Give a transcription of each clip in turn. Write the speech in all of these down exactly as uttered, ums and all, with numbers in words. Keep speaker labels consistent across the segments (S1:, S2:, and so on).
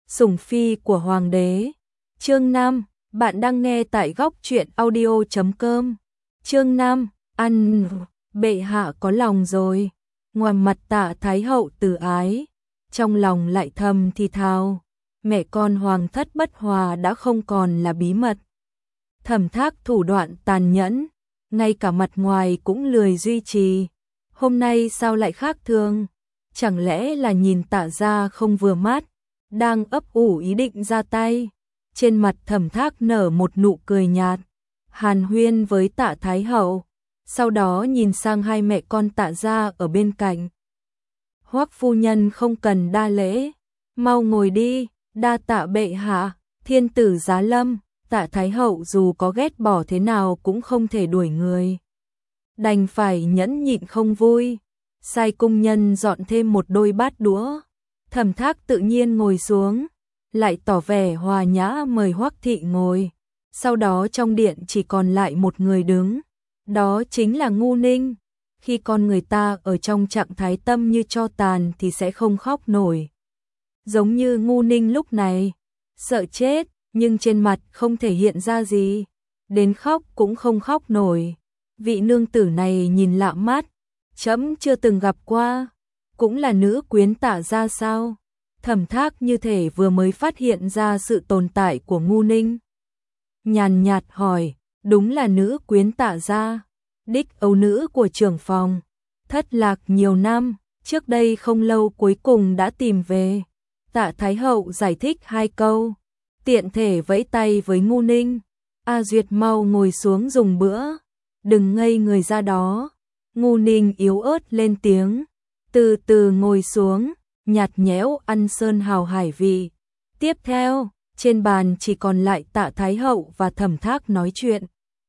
S1: Sủng phi của hoàng đế. Chương năm, bạn đang nghe tại góc truyện audio chấm com. Chương năm, ăn, bệ hạ có lòng rồi. Ngoài mặt Tạ Thái hậu từ ái, trong lòng lại thầm thì thào, mẹ con hoàng thất bất hòa đã không còn là bí mật. Thẩm Thác thủ đoạn tàn nhẫn, ngay cả mặt ngoài cũng lười duy trì. Hôm nay sao lại khác thường? Chẳng lẽ là nhìn Tạ gia không vừa mắt, đang ấp ủ ý định ra tay? Trên mặt Thẩm Thác nở một nụ cười nhạt, hàn huyên với Tạ Thái hậu, sau đó nhìn sang hai mẹ con Tạ gia ở bên cạnh. Hoắc phu nhân không cần đa lễ, mau ngồi đi, đa tạ bệ hạ. Thiên tử giá lâm, Tạ Thái hậu dù có ghét bỏ thế nào cũng không thể đuổi người, đành phải nhẫn nhịn không vui, sai cung nhân dọn thêm một đôi bát đũa. Thẩm Thác tự nhiên ngồi xuống, lại tỏ vẻ hòa nhã mời Hoắc thị ngồi. Sau đó trong điện chỉ còn lại một người đứng, đó chính là Ngu Ninh. Khi con người ta ở trong trạng thái tâm như tro tàn thì sẽ không khóc nổi. Giống như Ngu Ninh lúc này, sợ chết, nhưng trên mặt không thể hiện ra gì, đến khóc cũng không khóc nổi. Vị nương tử này nhìn lạ mắt, trẫm chưa từng gặp qua, cũng là nữ quyến Tạ gia sao? Thẩm Thác như thể vừa mới phát hiện ra sự tồn tại của Ngu Ninh. Nhàn nhạt hỏi, đúng là nữ quyến Tạ gia, đích ấu nữ của trưởng phòng, thất lạc nhiều năm, trước đây không lâu cuối cùng đã tìm về. Tạ Thái hậu giải thích hai câu, tiện thể vẫy tay với Ngu Ninh, A Duyệt mau ngồi xuống dùng bữa, đừng ngây người ra đó. Ngu Ninh yếu ớt lên tiếng, từ từ ngồi xuống, nhạt nhẽo ăn sơn hào hải vị. Tiếp theo, trên bàn chỉ còn lại Tạ Thái hậu và Thẩm Thác nói chuyện.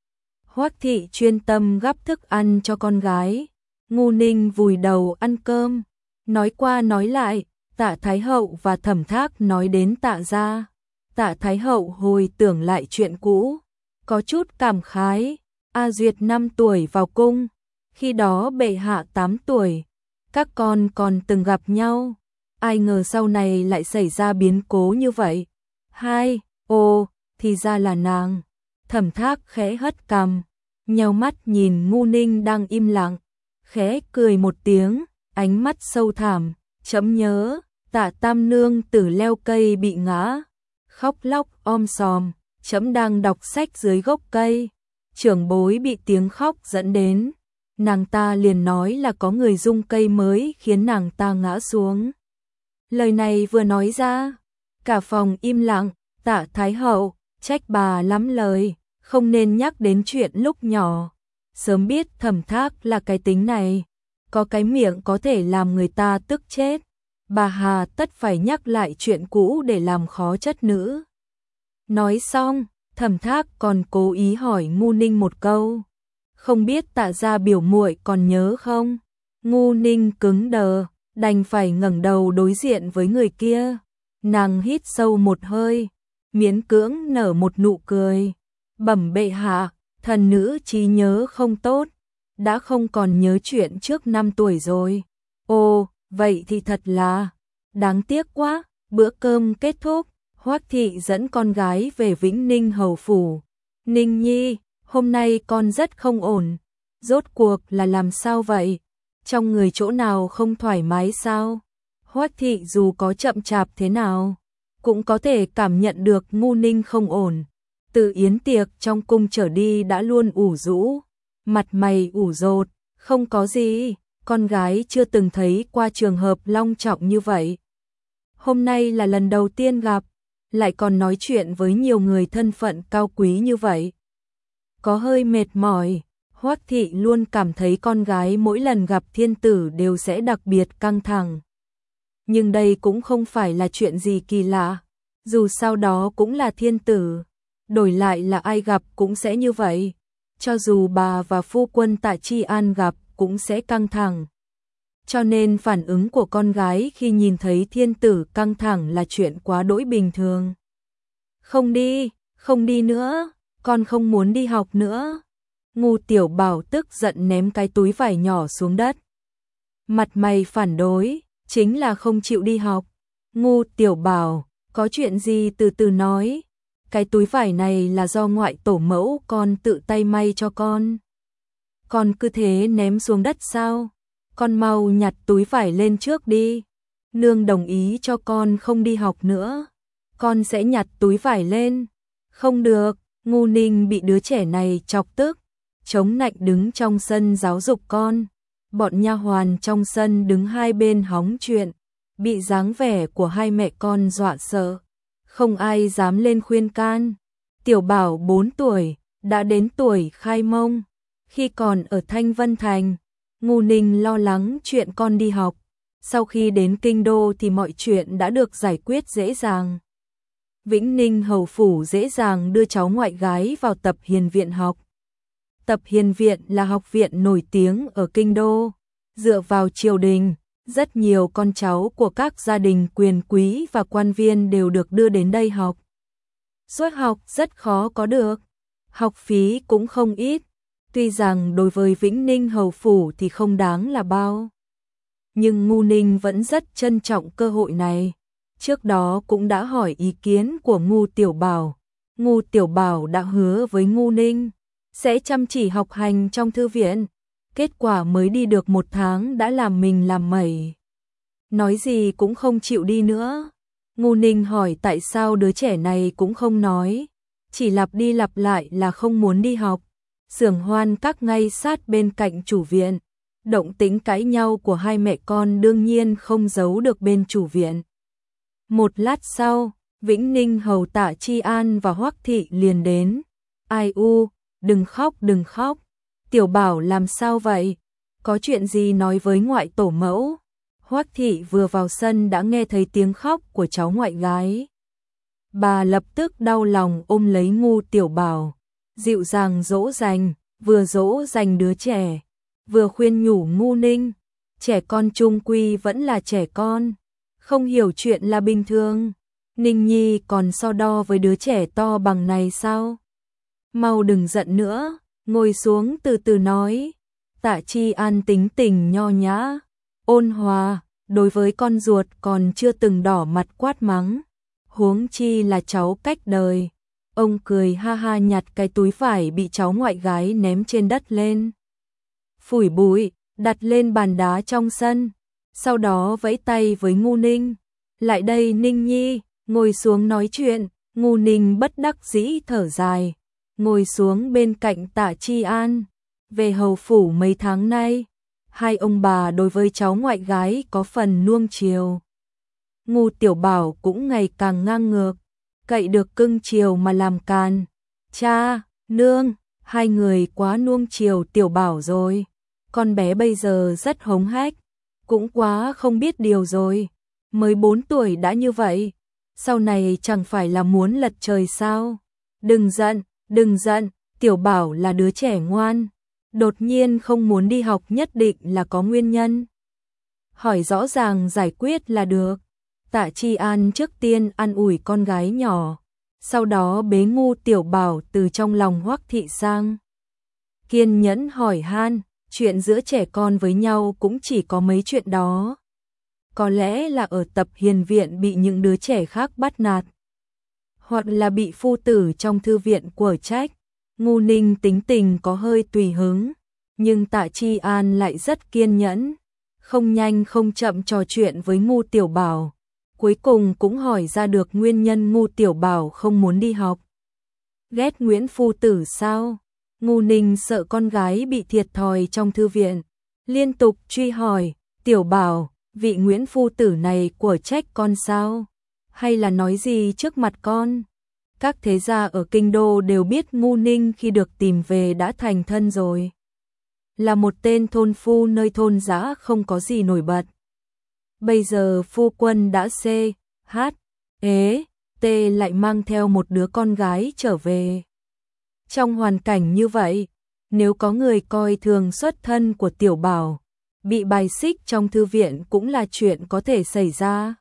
S1: Hoắc thị chuyên tâm gắp thức ăn cho con gái, Ngu Ninh vùi đầu ăn cơm. Nói qua nói lại, Tạ Thái hậu và Thẩm Thác nói đến Tạ gia. Tạ Thái hậu hồi tưởng lại chuyện cũ, có chút cảm khái. A Duyệt năm tuổi vào cung, khi đó bệ hạ tám tuổi, các con còn từng gặp nhau, ai ngờ sau này lại xảy ra biến cố như vậy. Hai, ô, thì ra là nàng. Thẩm Thác khẽ hất cằm, nheo mắt nhìn Ngu Ninh đang im lặng, khẽ cười một tiếng, ánh mắt sâu thẳm, trẫm nhớ, Tạ tam nương tử leo cây bị ngã, khóc lóc om sòm, trẫm đang đọc sách dưới gốc cây, trưởng bối bị tiếng khóc dẫn đến, nàng ta liền nói là có người rung cây mới khiến nàng ta ngã xuống. Lời này vừa nói ra, cả phòng im lặng. Tạ Thái hậu trách bà lắm lời, không nên nhắc đến chuyện lúc nhỏ, sớm biết Thẩm Thác là cái tính này, có cái miệng có thể làm người ta tức chết, bà hà tất phải nhắc lại chuyện cũ để làm khó chất nữ. Nói xong, Thẩm Thác còn cố ý hỏi Ngu Ninh một câu, không biết Tạ gia biểu muội còn nhớ không? Ngu Ninh cứng đờ, đành phải ngẩng đầu đối diện với người kia. Nàng hít sâu một hơi, miễn cưỡng nở một nụ cười, bẩm bệ hạ, thần nữ trí nhớ không tốt, đã không còn nhớ chuyện trước năm tuổi rồi. Ồ, vậy thì thật là đáng tiếc quá. Bữa cơm kết thúc, Hoắc thị dẫn con gái về Vĩnh Ninh hầu phủ. Ninh nhi, hôm nay con rất không ổn, rốt cuộc là làm sao vậy? Trong người chỗ nào không thoải mái sao? Hoắc thị dù có chậm chạp thế nào, cũng có thể cảm nhận được Ngu Ninh không ổn. Từ yến tiệc trong cung trở đi đã luôn ủ rũ, mặt mày ủ rột, không có gì, con gái chưa từng thấy qua trường hợp long trọng như vậy. Hôm nay là lần đầu tiên gặp, lại còn nói chuyện với nhiều người thân phận cao quý như vậy. Có hơi mệt mỏi, Hoắc thị luôn cảm thấy con gái mỗi lần gặp thiên tử đều sẽ đặc biệt căng thẳng. Nhưng đây cũng không phải là chuyện gì kỳ lạ, dù sao đó cũng là thiên tử, đổi lại là ai gặp cũng sẽ như vậy, cho dù bà và phu quân Tạ Chi An gặp cũng sẽ căng thẳng. Cho nên phản ứng của con gái khi nhìn thấy thiên tử căng thẳng là chuyện quá đỗi bình thường. Không đi, không đi nữa, con không muốn đi học nữa. Ngu Tiểu Bảo tức giận ném cái túi vải nhỏ xuống đất. Mặt mày phản đối, chính là không chịu đi học. Ngu Tiểu Bảo, có chuyện gì từ từ nói, cái túi vải này là do ngoại tổ mẫu con tự tay may cho con. Con cứ thế ném xuống đất sao? Con mau nhặt túi vải lên trước đi. Nương đồng ý cho con không đi học nữa. Con sẽ nhặt túi vải lên. Không được, Ngu Ninh bị đứa trẻ này chọc tức, chống nạnh đứng trong sân giáo dục con. Bọn nha hoàn trong sân đứng hai bên hóng chuyện, bị dáng vẻ của hai mẹ con dọa sợ. Không ai dám lên khuyên can. Tiểu Bảo bốn tuổi, đã đến tuổi khai mông. Khi còn ở Thanh Vân Thành, Ngu Ninh lo lắng chuyện con đi học. Sau khi đến kinh đô thì mọi chuyện đã được giải quyết dễ dàng. Vĩnh Ninh hầu phủ dễ dàng đưa cháu ngoại gái vào Tập Hiền Viện học. Tập Hiền Viện là học viện nổi tiếng ở kinh đô. Dựa vào triều đình, rất nhiều con cháu của các gia đình quyền quý và quan viên đều được đưa đến đây học. Suất học rất khó có được, học phí cũng không ít. Tuy rằng đối với Vĩnh Ninh hầu phủ thì không đáng là bao, nhưng Ngu Ninh vẫn rất trân trọng cơ hội này. Trước đó cũng đã hỏi ý kiến của Ngu Tiểu Bảo. Ngu Tiểu Bảo đã hứa với Ngu Ninh sẽ chăm chỉ học hành trong thư viện. Kết quả mới đi được một tháng đã làm mình làm mẩy, nói gì cũng không chịu đi nữa. Ngu Ninh hỏi tại sao đứa trẻ này cũng không nói, chỉ lặp đi lặp lại là không muốn đi học. Xưởng Hoan Các ngay sát bên cạnh chủ viện, động tĩnh cãi nhau của hai mẹ con đương nhiên không giấu được bên chủ viện. Một lát sau, Vĩnh Ninh hầu Tạ Chi An và Hoắc Thị liền đến. Ai u, đừng khóc đừng khóc. Tiểu Bảo làm sao vậy? Có chuyện gì nói với ngoại tổ mẫu? Hoắc Thị vừa vào sân đã nghe thấy tiếng khóc của cháu ngoại gái. Bà lập tức đau lòng ôm lấy Ngu Tiểu Bảo, dịu dàng dỗ dành, vừa dỗ dành đứa trẻ, vừa khuyên nhủ Ngu Ninh, trẻ con chung quy vẫn là trẻ con, không hiểu chuyện là bình thường. Ninh Nhi còn so đo với đứa trẻ to bằng này sao? Mau đừng giận nữa, ngồi xuống từ từ nói. Tạ Chi An tính tình nho nhã, ôn hòa, đối với con ruột còn chưa từng đỏ mặt quát mắng, huống chi là cháu cách đời. Ông cười ha ha nhặt cái túi vải bị cháu ngoại gái ném trên đất lên, phủi bụi, đặt lên bàn đá trong sân, sau đó vẫy tay với Ngu Ninh. Lại đây Ninh Nhi, ngồi xuống nói chuyện. Ngu Ninh bất đắc dĩ thở dài, ngồi xuống bên cạnh Tạ Chi An. Về hầu phủ mấy tháng nay, hai ông bà đối với cháu ngoại gái có phần nuông chiều. Ngu Tiểu Bảo cũng ngày càng ngang ngược, cậy được cưng chiều mà làm càn. Cha, nương, hai người quá nuông chiều Tiểu Bảo rồi. Con bé bây giờ rất hống hách, cũng quá không biết điều rồi. Mới bốn tuổi đã như vậy, sau này chẳng phải là muốn lật trời sao? Đừng giận, đừng giận, Tiểu Bảo là đứa trẻ ngoan. Đột nhiên không muốn đi học nhất định là có nguyên nhân. Hỏi rõ ràng giải quyết là được. Tạ Chi An trước tiên an ủi con gái nhỏ, sau đó bế Ngu Tiểu Bảo từ trong lòng Hoắc Thị sang. Kiên nhẫn hỏi han, chuyện giữa trẻ con với nhau cũng chỉ có mấy chuyện đó. Có lẽ là ở Tập Hiền Viện bị những đứa trẻ khác bắt nạt, hoặc là bị phu tử trong thư viện quở trách. Ngu Ninh tính tình có hơi tùy hứng, nhưng Tạ Chi An lại rất kiên nhẫn, không nhanh không chậm trò chuyện với Ngu Tiểu Bảo. Cuối cùng cũng hỏi ra được nguyên nhân Ngu Tiểu Bảo không muốn đi học. Ghét Nguyễn phu tử sao? Ngu Ninh sợ con gái bị thiệt thòi trong thư viện, liên tục truy hỏi, Tiểu Bảo, vị Nguyễn phu tử này quở trách con sao? Hay là nói gì trước mặt con? Các thế gia ở kinh đô đều biết Ngu Ninh khi được tìm về đã thành thân rồi, là một tên thôn phu nơi thôn dã không có gì nổi bật. Bây giờ phu quân đã C, H, ế, T lại mang theo một đứa con gái trở về. Trong hoàn cảnh như vậy, nếu có người coi thường xuất thân của Tiểu Bảo, bị bài xích trong thư viện cũng là chuyện có thể xảy ra.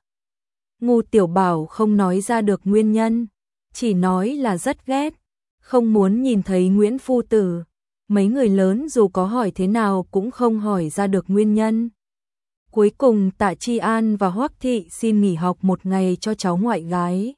S1: Ngu Tiểu Bảo không nói ra được nguyên nhân, chỉ nói là rất ghét, không muốn nhìn thấy Nguyễn phu tử. Mấy người lớn dù có hỏi thế nào cũng không hỏi ra được nguyên nhân. Cuối cùng Tạ Chi An và Hoắc Thị xin nghỉ học một ngày cho cháu ngoại gái.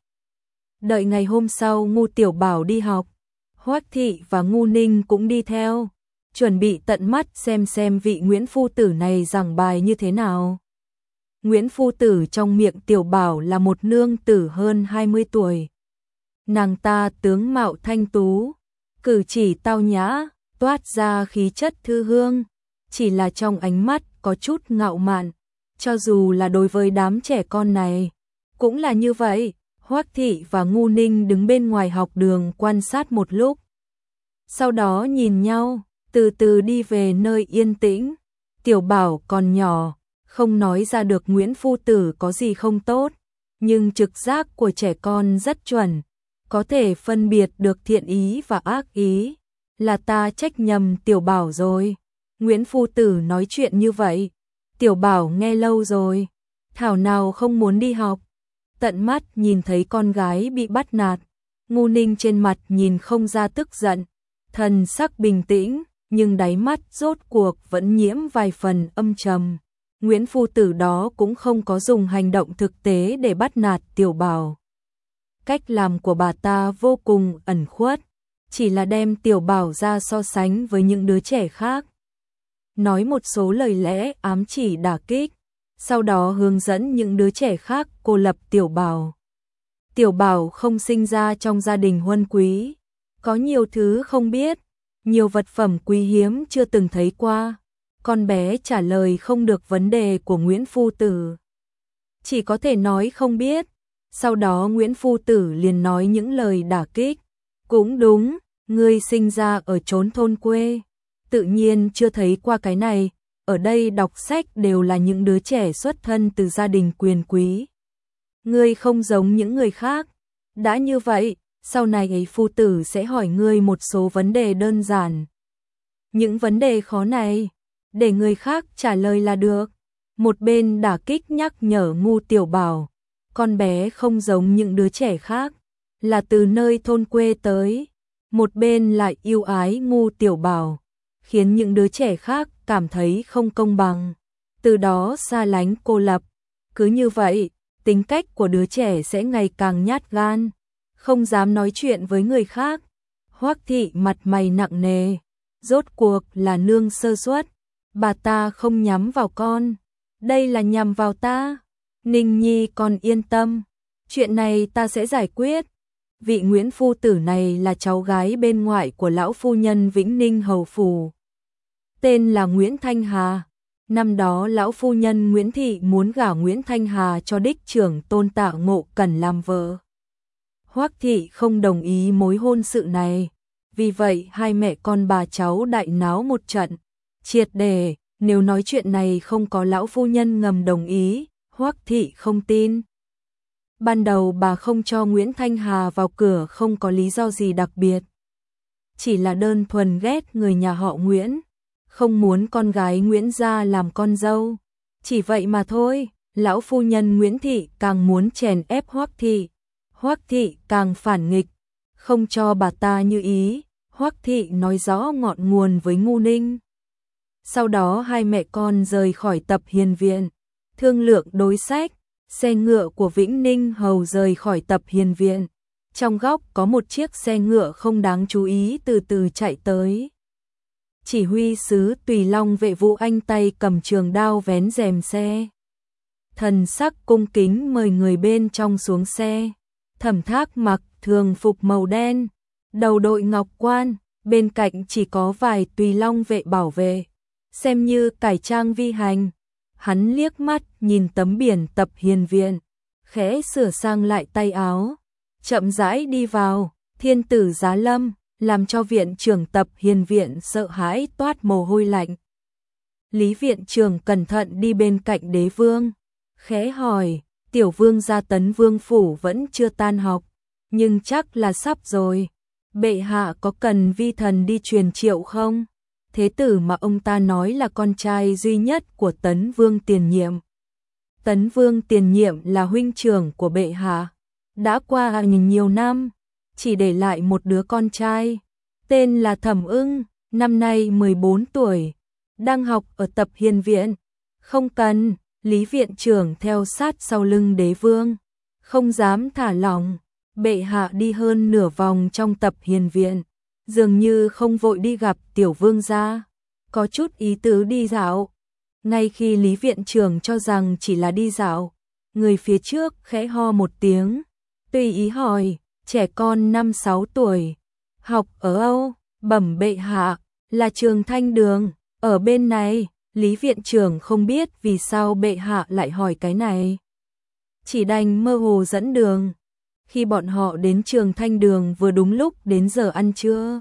S1: Đợi ngày hôm sau Ngu Tiểu Bảo đi học, Hoắc Thị và Ngu Ninh cũng đi theo, chuẩn bị tận mắt xem xem vị Nguyễn phu tử này giảng bài như thế nào. Nguyễn phu tử trong miệng Tiểu Bảo là một nương tử hơn hai mươi tuổi. Nàng ta tướng mạo thanh tú, cử chỉ tao nhã, toát ra khí chất thư hương, chỉ là trong ánh mắt có chút ngạo mạn, cho dù là đối với đám trẻ con này, cũng là như vậy. Hoắc Thị và Ngu Ninh đứng bên ngoài học đường quan sát một lúc, sau đó nhìn nhau, từ từ đi về nơi yên tĩnh. Tiểu Bảo còn nhỏ, không nói ra được Nguyễn phu tử có gì không tốt, nhưng trực giác của trẻ con rất chuẩn, có thể phân biệt được thiện ý và ác ý. Là ta trách nhầm Tiểu Bảo rồi. Nguyễn phu tử nói chuyện như vậy, Tiểu Bảo nghe lâu rồi, thảo nào không muốn đi học. Tận mắt nhìn thấy con gái bị bắt nạt, Ngu Ninh trên mặt nhìn không ra tức giận, thần sắc bình tĩnh, nhưng đáy mắt rốt cuộc vẫn nhiễm vài phần âm trầm. Nguyễn phu tử đó cũng không có dùng hành động thực tế để bắt nạt Tiểu Bảo. Cách làm của bà ta vô cùng ẩn khuất, chỉ là đem Tiểu Bảo ra so sánh với những đứa trẻ khác, nói một số lời lẽ ám chỉ đả kích, sau đó hướng dẫn những đứa trẻ khác cô lập Tiểu Bảo. Tiểu Bảo không sinh ra trong gia đình huân quý, có nhiều thứ không biết, nhiều vật phẩm quý hiếm chưa từng thấy qua. Con bé trả lời không được vấn đề của Nguyễn phu tử, chỉ có thể nói không biết. Sau đó Nguyễn phu tử liền nói những lời đả kích. Cũng đúng, ngươi sinh ra ở chốn thôn quê, tự nhiên chưa thấy qua cái này. Ở đây đọc sách đều là những đứa trẻ xuất thân từ gia đình quyền quý. Ngươi không giống những người khác. Đã như vậy, sau này ấy phu tử sẽ hỏi ngươi một số vấn đề đơn giản. Những vấn đề khó này, để người khác trả lời là được. Một bên đả kích nhắc nhở Ngu Tiểu Bảo, con bé không giống những đứa trẻ khác, là từ nơi thôn quê tới. Một bên lại yêu ái Ngu Tiểu Bảo, khiến những đứa trẻ khác cảm thấy không công bằng, từ đó xa lánh cô lập. Cứ như vậy, tính cách của đứa trẻ sẽ ngày càng nhát gan, không dám nói chuyện với người khác. Hoắc Thị mặt mày nặng nề, rốt cuộc là nương sơ suất, bà ta không nhắm vào con, đây là nhằm vào ta. Ninh Nhi con yên tâm, chuyện này ta sẽ giải quyết. Vị Nguyễn phu tử này là cháu gái bên ngoại của lão phu nhân Vĩnh Ninh hầu phủ, tên là Nguyễn Thanh Hà. Năm đó lão phu nhân Nguyễn Thị muốn gả Nguyễn Thanh Hà cho đích trưởng tôn Tạ Ngộ Cẩn làm vợ. Hoắc Thị không đồng ý mối hôn sự này, vì vậy hai mẹ con bà cháu đại náo một trận, triệt để. Nếu nói chuyện này không có lão phu nhân ngầm đồng ý, Hoắc Thị không tin. Ban đầu bà không cho Nguyễn Thanh Hà vào cửa không có lý do gì đặc biệt, chỉ là đơn thuần ghét người nhà họ Nguyễn, không muốn con gái Nguyễn gia làm con dâu, chỉ vậy mà thôi. Lão phu nhân Nguyễn Thị càng muốn chèn ép Hoắc Thị, Hoắc Thị càng phản nghịch, không cho bà ta như ý. Hoắc Thị nói rõ ngọn nguồn với Ngu Ninh. Sau đó hai mẹ con rời khỏi Tập Hiền Viện, thương lượng đối sách. Xe ngựa của Vĩnh Ninh hầu rời khỏi Tập Hiền Viện, trong góc có một chiếc xe ngựa không đáng chú ý từ từ chạy tới. Chỉ huy sứ Tùy Long Vệ Vũ Anh tay cầm trường đao vén rèm xe, thần sắc cung kính mời người bên trong xuống xe. Thẩm Thác mặc thường phục màu đen, đầu đội ngọc quan, bên cạnh chỉ có vài Tùy Long vệ bảo vệ, xem như cải trang vi hành. Hắn liếc mắt nhìn tấm biển Tập Hiền Viện, khẽ sửa sang lại tay áo, chậm rãi đi vào. Thiên tử Giá Lâm làm cho viện trưởng Tập Hiền Viện sợ hãi toát mồ hôi lạnh. Lý viện trưởng cẩn thận đi bên cạnh đế vương, khẽ hỏi, tiểu vương gia Tấn Vương phủ vẫn chưa tan học, nhưng chắc là sắp rồi. Bệ hạ có cần vi thần đi truyền triệu không? Thế tử mà ông ta nói là con trai duy nhất của Tấn Vương Tiền Nhiệm. Tấn Vương Tiền Nhiệm là huynh trưởng của bệ hạ, đã qua nhiều năm, chỉ để lại một đứa con trai, tên là Thẩm Ưng, năm nay mười bốn tuổi, đang học ở Tập Hiền Viện. Không cần, Lý viện trưởng theo sát sau lưng đế vương, không dám thả lỏng. Bệ hạ đi hơn nửa vòng trong tập hiền viện, dường như không vội đi gặp tiểu vương gia, có chút ý tứ đi dạo. Ngay khi Lý viện trưởng cho rằng chỉ là đi dạo, người phía trước khẽ ho một tiếng, tùy ý hỏi, trẻ con năm sáu tuổi, học ở Âu? Bẩm bệ hạ, là Trường Thanh Đường, ở bên này. Lý viện trưởng không biết vì sao bệ hạ lại hỏi cái này, chỉ đành mơ hồ dẫn đường. Khi bọn họ đến Trường Thanh Đường vừa đúng lúc đến giờ ăn trưa.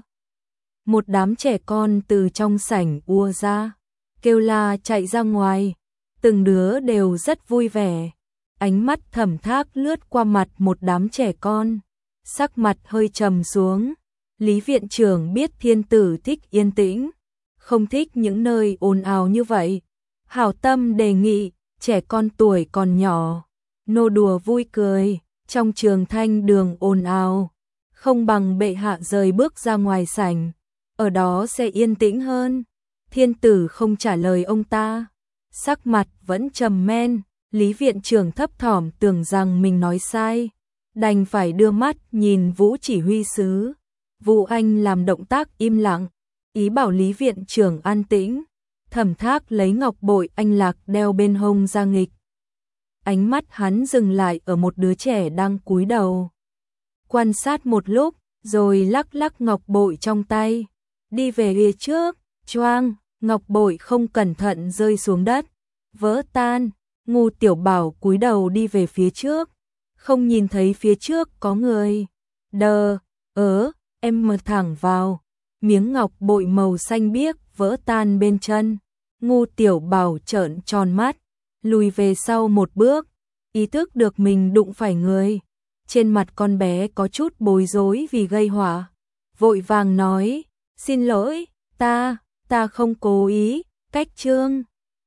S1: Một đám trẻ con từ trong sảnh ùa ra, kêu la chạy ra ngoài, từng đứa đều rất vui vẻ. Ánh mắt Thẩm Thác lướt qua mặt một đám trẻ con, sắc mặt hơi trầm xuống. Lý viện trưởng biết thiên tử thích yên tĩnh, không thích những nơi ồn ào như vậy. Hảo tâm đề nghị, trẻ con tuổi còn nhỏ, nô đùa vui cười, trong Trường Thanh Đường ồn ào, không bằng bệ hạ rời bước ra ngoài sảnh, ở đó sẽ yên tĩnh hơn. Thiên tử không trả lời ông ta, sắc mặt vẫn trầm men. Lý viện trưởng thấp thỏm tưởng rằng mình nói sai, đành phải đưa mắt nhìn Vũ chỉ huy sứ. Vũ Anh làm động tác im lặng, ý bảo Lý viện trưởng an tĩnh. Thẩm Thác lấy ngọc bội anh lạc đeo bên hông ra nghịch. Ánh mắt hắn dừng lại ở một đứa trẻ đang cúi đầu, quan sát một lúc, rồi lắc lắc ngọc bội trong tay, đi về phía trước. Choang, ngọc bội không cẩn thận rơi xuống đất, vỡ tan. Ngu Tiểu Bảo cúi đầu đi về phía trước, không nhìn thấy phía trước có người. Đờ, ớ, em mở thẳng vào, miếng ngọc bội màu xanh biếc vỡ tan bên chân. Ngu Tiểu Bảo trợn tròn mắt, lùi về sau một bước, ý thức được mình đụng phải người. Trên mặt con bé có chút bối rối vì gây họa, vội vàng nói, xin lỗi, ta, ta không cố ý. Cách Trương